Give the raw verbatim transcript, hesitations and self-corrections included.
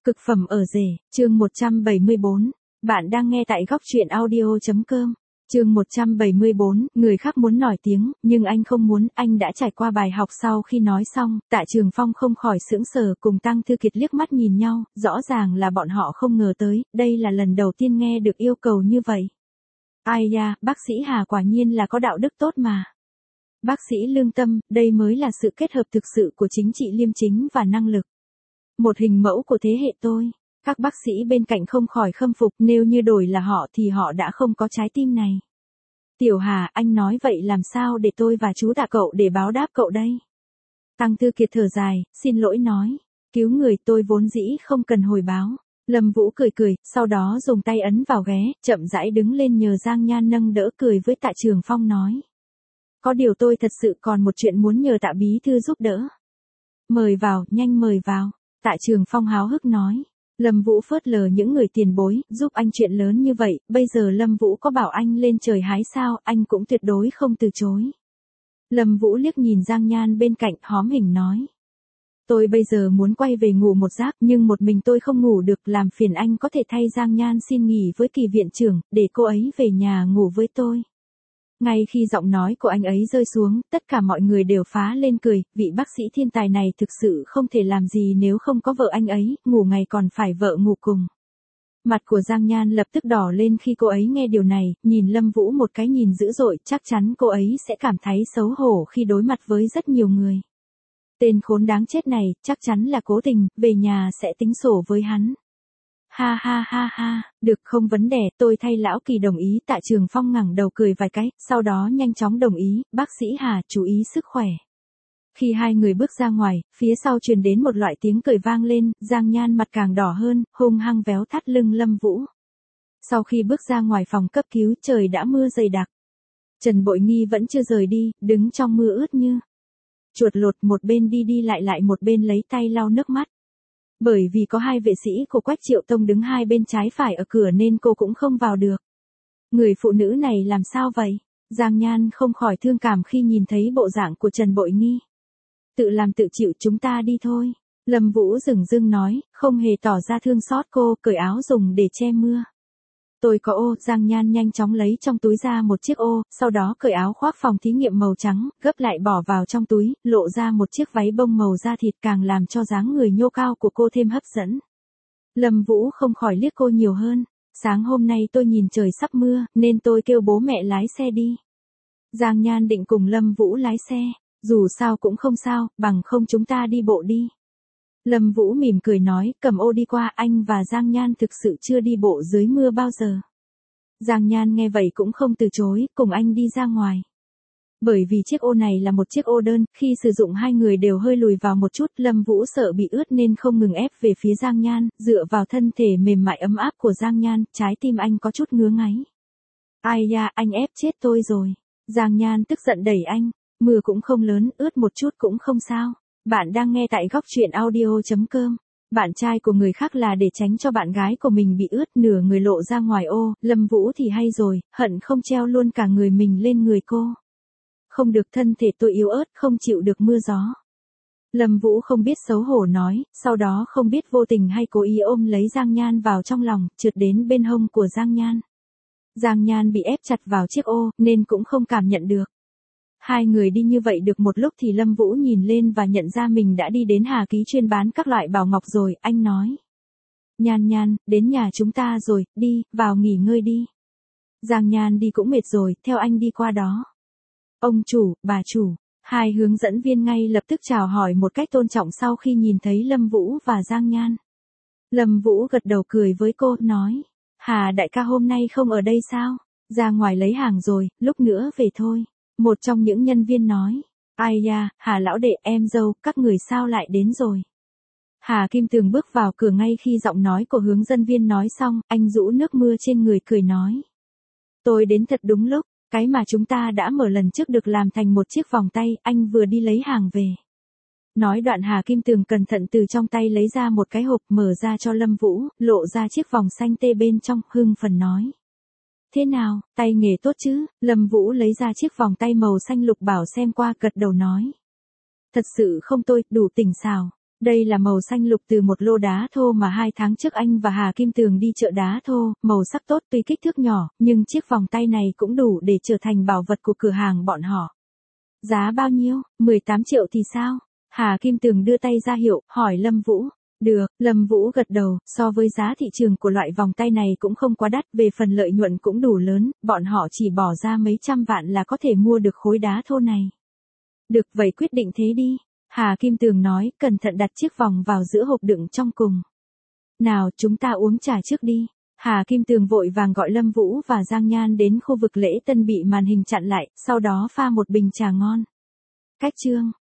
Cực phẩm ở rể, chương một trăm bảy mươi bốn. Bạn đang nghe tại góc truyện audio chấm com. Chương một trăm bảy mươi bốn, người khác muốn nổi tiếng, nhưng anh không muốn, anh đã trải qua bài học. Sau khi nói xong, Tạ Trường Phong không khỏi sững sờ, cùng Tăng Thư Kiệt liếc mắt nhìn nhau, rõ ràng là bọn họ không ngờ tới, đây là lần đầu tiên nghe được yêu cầu như vậy. Ai da, bác sĩ Hà quả nhiên là có đạo đức tốt mà. Bác sĩ lương tâm, đây mới là sự kết hợp thực sự của chính trị liêm chính và năng lực. Một hình mẫu của thế hệ tôi. Các bác sĩ bên cạnh không khỏi khâm phục, nếu như đổi là họ thì họ đã không có trái tim này. Tiểu Hà, anh nói vậy làm sao để tôi và chú Tạ cậu để báo đáp cậu đây? Tăng Thư Kiệt thở dài, xin lỗi nói. Cứu người tôi vốn dĩ không cần hồi báo. Lâm Vũ cười cười, sau đó dùng tay ấn vào ghế, chậm rãi đứng lên nhờ Giang Nhan nâng đỡ, cười với Tạ Trường Phong nói. Có điều tôi thật sự còn một chuyện muốn nhờ Tạ bí thư giúp đỡ. Mời vào, nhanh mời vào. Tạ Trường Phong háo hức nói. Lâm Vũ phớt lờ những người tiền bối, giúp anh chuyện lớn như vậy, bây giờ Lâm Vũ có bảo anh lên trời hái sao, anh cũng tuyệt đối không từ chối. Lâm Vũ liếc nhìn Giang Nhan bên cạnh, hóm hình nói. Tôi bây giờ muốn quay về ngủ một giấc, nhưng một mình tôi không ngủ được, làm phiền anh có thể thay Giang Nhan xin nghỉ với Kỳ viện trưởng, để cô ấy về nhà ngủ với tôi. Ngay khi giọng nói của anh ấy rơi xuống, tất cả mọi người đều phá lên cười, vị bác sĩ thiên tài này thực sự không thể làm gì nếu không có vợ anh ấy, ngủ ngày còn phải vợ ngủ cùng. Mặt của Giang Nhan lập tức đỏ lên khi cô ấy nghe điều này, nhìn Lâm Vũ một cái nhìn dữ dội, chắc chắn cô ấy sẽ cảm thấy xấu hổ khi đối mặt với rất nhiều người. Tên khốn đáng chết này, chắc chắn là cố tình, về nhà sẽ tính sổ với hắn. Ha ha ha ha, được không vấn đề, tôi thay lão Kỳ đồng ý. Tạ Trường Phong ngẩng đầu cười vài cái, sau đó nhanh chóng đồng ý, bác sĩ Hà, chú ý sức khỏe. Khi hai người bước ra ngoài, phía sau truyền đến một loại tiếng cười vang lên, Giang Nhan mặt càng đỏ hơn, hung hăng véo thắt lưng Lâm Vũ. Sau khi bước ra ngoài phòng cấp cứu, trời đã mưa dày đặc. Trần Bội Nghi vẫn chưa rời đi, đứng trong mưa ướt như chuột lột, một bên đi đi lại lại một bên lấy tay lau nước mắt. Bởi vì có hai vệ sĩ của Quách Triệu Tông đứng hai bên trái phải ở cửa nên cô cũng không vào được. Người phụ nữ này làm sao vậy? Giang Nhan không khỏi thương cảm khi nhìn thấy bộ dạng của Trần Bội Nghi. Tự làm tự chịu, chúng ta đi thôi. Lâm Vũ dửng dưng nói, không hề tỏ ra thương xót cô, cởi áo dùng để che mưa. Tôi có ô. Giang Nhan nhanh chóng lấy trong túi ra một chiếc ô, sau đó cởi áo khoác phòng thí nghiệm màu trắng, gấp lại bỏ vào trong túi, lộ ra một chiếc váy bông màu da thịt, càng làm cho dáng người nhô cao của cô thêm hấp dẫn. Lâm Vũ không khỏi liếc cô nhiều hơn. Sáng hôm nay tôi nhìn trời sắp mưa, nên tôi kêu bố mẹ lái xe đi. Giang Nhan định cùng Lâm Vũ lái xe, dù sao cũng không sao, bằng không chúng ta đi bộ đi. Lâm Vũ mỉm cười nói, cầm ô đi qua. Anh và Giang Nhan thực sự chưa đi bộ dưới mưa bao giờ. Giang Nhan nghe vậy cũng không từ chối, cùng anh đi ra ngoài. Bởi vì chiếc ô này là một chiếc ô đơn, khi sử dụng hai người đều hơi lùi vào một chút, Lâm Vũ sợ bị ướt nên không ngừng ép về phía Giang Nhan, dựa vào thân thể mềm mại ấm áp của Giang Nhan, trái tim anh có chút ngứa ngáy. Ai da, anh ép chết tôi rồi. Giang Nhan tức giận đẩy anh, mưa cũng không lớn, ướt một chút cũng không sao. Bạn đang nghe tại góc truyện audio chấm com. Bạn trai của người khác là để tránh cho bạn gái của mình bị ướt, nửa người lộ ra ngoài ô, Lâm Vũ thì hay rồi, hận không treo luôn cả người mình lên người cô. Không được, thân thể tôi yếu ớt, không chịu được mưa gió. Lâm Vũ không biết xấu hổ nói, sau đó không biết vô tình hay cố ý ôm lấy Giang Nhan vào trong lòng, trượt đến bên hông của Giang Nhan. Giang Nhan bị ép chặt vào chiếc ô, nên cũng không cảm nhận được. Hai người đi như vậy được một lúc thì Lâm Vũ nhìn lên và nhận ra mình đã đi đến Hà Ký chuyên bán các loại bảo ngọc rồi, anh nói. Nhan Nhan, đến nhà chúng ta rồi, đi, vào nghỉ ngơi đi. Giang Nhan đi cũng mệt rồi, theo anh đi qua đó. Ông chủ, bà chủ, hai hướng dẫn viên ngay lập tức chào hỏi một cách tôn trọng sau khi nhìn thấy Lâm Vũ và Giang Nhan. Lâm Vũ gật đầu cười với cô, nói. Hà đại ca hôm nay không ở đây sao? Ra ngoài lấy hàng rồi, lúc nữa về thôi. Một trong những nhân viên nói, ai da, Hà lão đệ, em dâu, các người sao lại đến rồi. Hà Kim Tường bước vào cửa ngay khi giọng nói của hướng dẫn viên nói xong, anh rũ nước mưa trên người cười nói. Tôi đến thật đúng lúc, cái mà chúng ta đã mở lần trước được làm thành một chiếc vòng tay, anh vừa đi lấy hàng về. Nói đoạn Hà Kim Tường cẩn thận từ trong tay lấy ra một cái hộp, mở ra cho Lâm Vũ, lộ ra chiếc vòng xanh tê bên trong, hưng phấn nói. Thế nào, tay nghề tốt chứ? Lâm Vũ lấy ra chiếc vòng tay màu xanh lục bảo xem qua, gật đầu nói. Thật sự không tôi, đủ tỉnh xào. Đây là màu xanh lục từ một lô đá thô mà hai tháng trước anh và Hà Kim Tường đi chợ đá thô, màu sắc tốt tuy kích thước nhỏ, nhưng chiếc vòng tay này cũng đủ để trở thành bảo vật của cửa hàng bọn họ. Giá bao nhiêu, mười tám triệu thì sao? Hà Kim Tường đưa tay ra hiệu, hỏi Lâm Vũ. Được, Lâm Vũ gật đầu, so với giá thị trường của loại vòng tay này cũng không quá đắt, về phần lợi nhuận cũng đủ lớn, bọn họ chỉ bỏ ra mấy trăm vạn là có thể mua được khối đá thô này. Được, vậy quyết định thế đi. Hà Kim Tường nói, cẩn thận đặt chiếc vòng vào giữa hộp đựng trong cùng. Nào, chúng ta uống trà trước đi. Hà Kim Tường vội vàng gọi Lâm Vũ và Giang Nhan đến khu vực lễ tân bị màn hình chặn lại, sau đó pha một bình trà ngon. Cách chương